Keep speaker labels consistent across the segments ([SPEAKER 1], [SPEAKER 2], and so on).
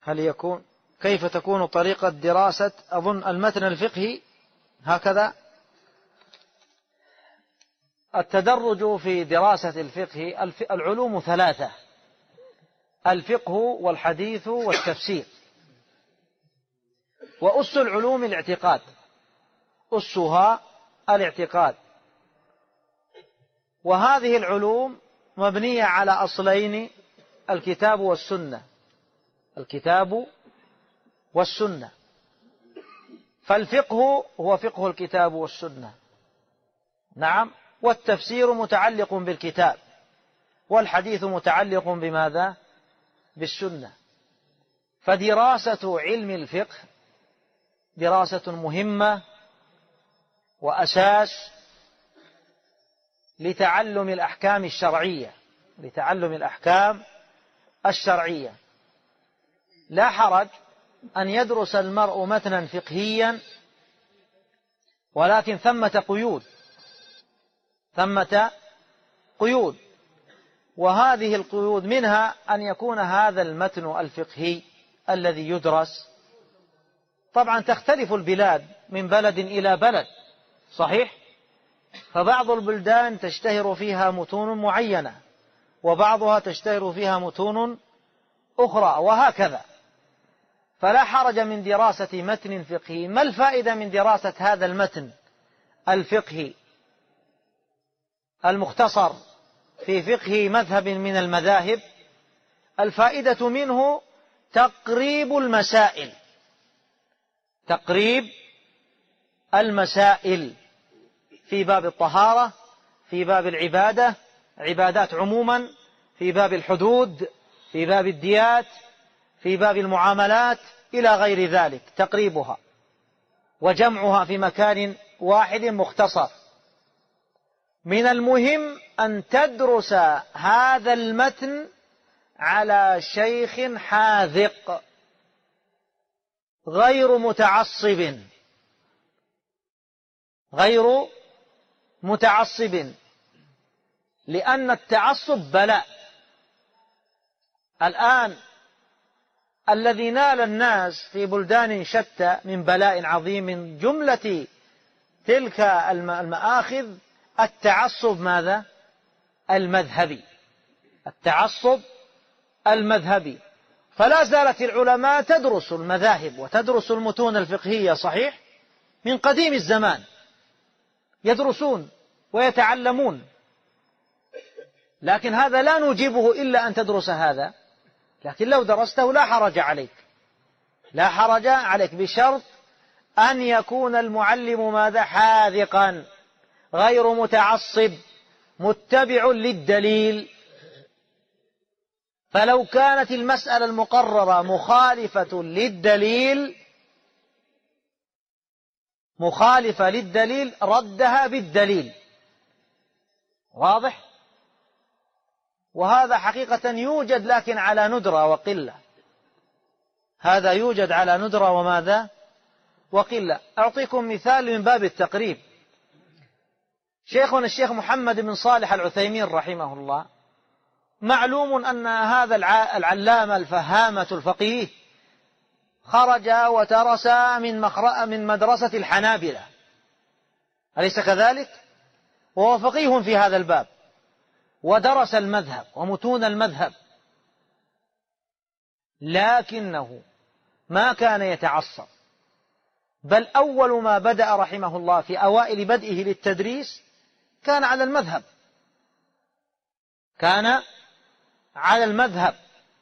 [SPEAKER 1] هل يكون كيف تكون طريقة دراسة أظن المتن الفقهي هكذا؟ التدرج في دراسة الفقه، العلوم ثلاثة: الفقه والحديث والتفسير. وأس العلوم الاعتقاد، أسها الاعتقاد. وهذه العلوم مبنية على أصلين: الكتاب والسنة، الكتاب والسنة. فالفقه هو فقه الكتاب والسنة، نعم، والتفسير متعلق بالكتاب، والحديث متعلق بماذا؟ بالسنة. فدراسة علم الفقه دراسة مهمة وأساس لتعلم الأحكام الشرعية، لتعلم الأحكام الشرعية. لا حرج أن يدرس المرء متنا فقهيا، ولكن ثمة قيود، ثمة قيود. وهذه القيود منها أن يكون هذا المتن الفقهي الذي يدرس، طبعا تختلف البلاد من بلد إلى بلد، صحيح؟ فبعض البلدان تشتهر فيها متون معينة، وبعضها تشتهر فيها متون أخرى، وهكذا. فلا حرج من دراسة متن فقهي. ما الفائدة من دراسة هذا المتن الفقهي المختصر في فقه مذهب من المذاهب؟ الفائدة منه تقريب المسائل، تقريب المسائل في باب الطهارة، في باب العبادة، عبادات عموما، في باب الحدود، في باب الديات، في باب المعاملات، إلى غير ذلك. تقريبها وجمعها في مكان واحد مختصر. من المهم أن تدرس هذا المتن على شيخ حاذق غير متعصب، غير متعصب، لأن التعصب بلاء. الآن الذي نال الناس في بلدان شتى من بلاء عظيم، من جملة تلك المآخذ التعصب ماذا؟ المذهبي، التعصب المذهبي. فلا زالت العلماء تدرس المذاهب وتدرس المتون الفقهية، صحيح، من قديم الزمان يدرسون ويتعلمون، لكن هذا لا نوجبه إلا أن تدرس هذا. لكن لو درسته لا حرج عليك، لا حرج عليك، بشرط أن يكون المعلم ماذا؟ حاذقا غير متعصب متبع للدليل. فلو كانت المسألة المقررة مخالفة للدليل، مخالفة للدليل، ردها بالدليل. واضح؟ وهذا حقيقة يوجد، لكن على ندرة وقلة. هذا يوجد على ندرة وماذا؟ وقلة. أعطيكم مثال من باب التقريب. شيخنا الشيخ محمد بن صالح العثيمين رحمه الله، معلوم أن هذا العلامة الفهامة الفقيه خرج ودرس من مدرسة الحنابلة، أليس كذلك؟ وهو فقيه في هذا الباب، ودرس المذهب ومتون المذهب، لكنه ما كان يتعصب، بل أول ما بدأ رحمه الله في أوائل بدئه للتدريس كان على المذهب، كان على المذهب.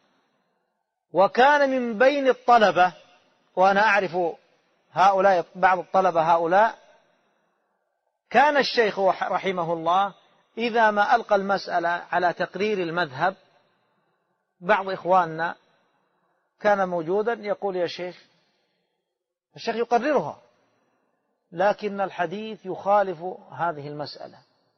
[SPEAKER 1] وكان من بين الطلبة، وأنا أعرف هؤلاء بعض الطلبة هؤلاء، كان الشيخ رحمه الله إذا ما ألقى المسألة على تقرير المذهب، بعض إخواننا كان موجودا يقول: يا شيخ، الشيخ يقررها، لكن الحديث يخالف هذه المسألة،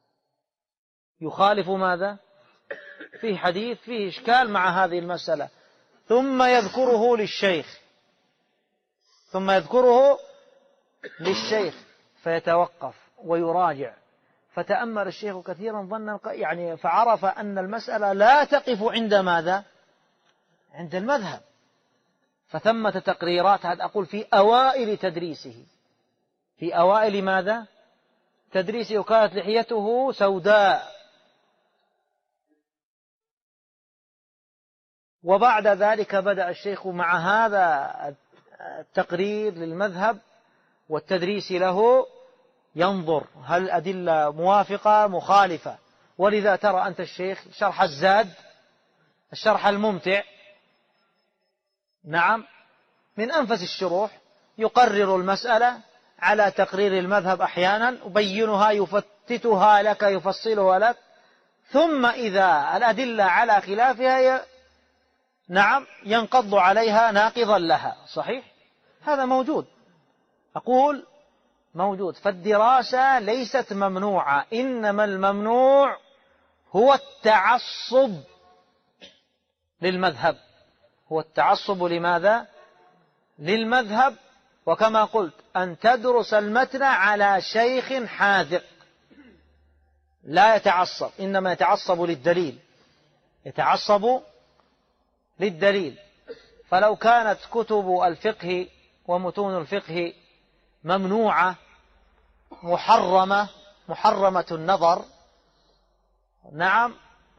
[SPEAKER 1] يخالف ماذا؟ فيه حديث فيه إشكال مع هذه المسألة، ثم يذكره للشيخ، ثم يذكره للشيخ فيتوقف ويراجع. فتأمل الشيخ كثيرا ظنا فعرف أن المسألة لا تقف عند ماذا؟ عند المذهب، فثمة تقريرات، هذا أقول في أوائل تدريسه، في أوائل ماذا؟ تدريسه، وكانت لحيته سوداء. وبعد ذلك بدأ الشيخ مع هذا التقرير للمذهب والتدريس له ينظر هل الأدلة موافقة مخالفة. ولذا ترى أنت الشيخ شرح الزاد، الشرح الممتع، نعم، من أنفس الشروح، يقرر المسألة على تقرير المذهب أحيانا، يبينها يفتتها لك يفصلها لك، ثم إذا الأدلة على خلافها نعم ينقض عليها ناقضا لها. صحيح، هذا موجود، أقول موجود. فالدراسة ليست ممنوعة، إنما الممنوع هو التعصب للمذهب. هو التعصب لماذا؟ للمذهب. وكما قلت أن تدرس المتن على شيخ حاذق لا يتعصب، إنما يتعصب للدليل، يتعصب للدليل. فلو كانت كتب الفقه ومتون الفقه ممنوعة محرمة النظر، نعم،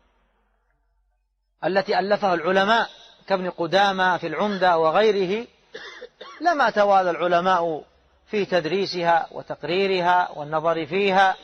[SPEAKER 1] التي ألفها العلماء كابن قدامة في العمدة وغيره، لما توالى العلماء في تدريسها وتقريرها والنظر فيها،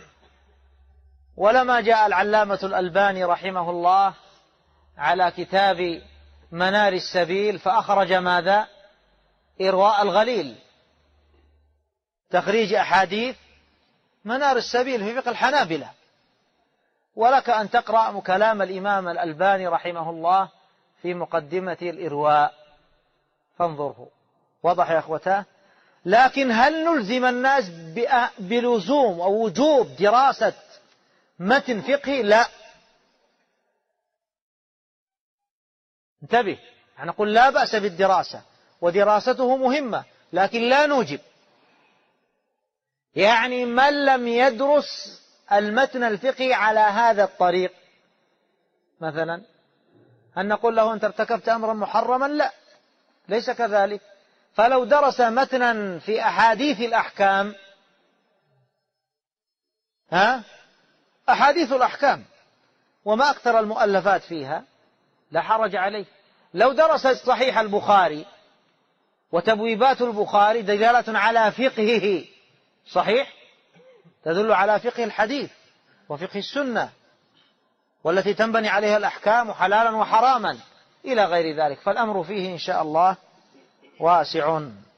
[SPEAKER 1] ولما جاء العلامة الألباني رحمه الله على كتاب منار السبيل فأخرج ماذا؟ إرواء الغليل، تخريج أحاديث منار السبيل في فقه الحنابلة. ولك أن تقرأ كلام الإمام الألباني رحمه الله في مقدمة الإرواء فانظره. واضح يا أخوتاه؟ لكن هل نلزم الناس بلزوم أو وجوب دراسة متن فقهي؟ لا، انتبه، نقول لا بأس بالدراسة ودراسته مهمة، لكن لا نوجب. يعني من لم يدرس المتن الفقهي على هذا الطريق مثلا، هل نقول له أنت ارتكبت أمرا محرما؟ لا، ليس كذلك. فلو درس متنا في أحاديث الأحكام، أحاديث الأحكام وما أكثر المؤلفات فيها، لا حرج عليه. لو درس صحيح البخاري وتبويبات البخاري دلالة على فقهه، صحيح، تدل على فقه الحديث وفقه السنة والتي تنبني عليها الأحكام حلالا وحراما إلى غير ذلك. فالأمر فيه إن شاء الله واسع.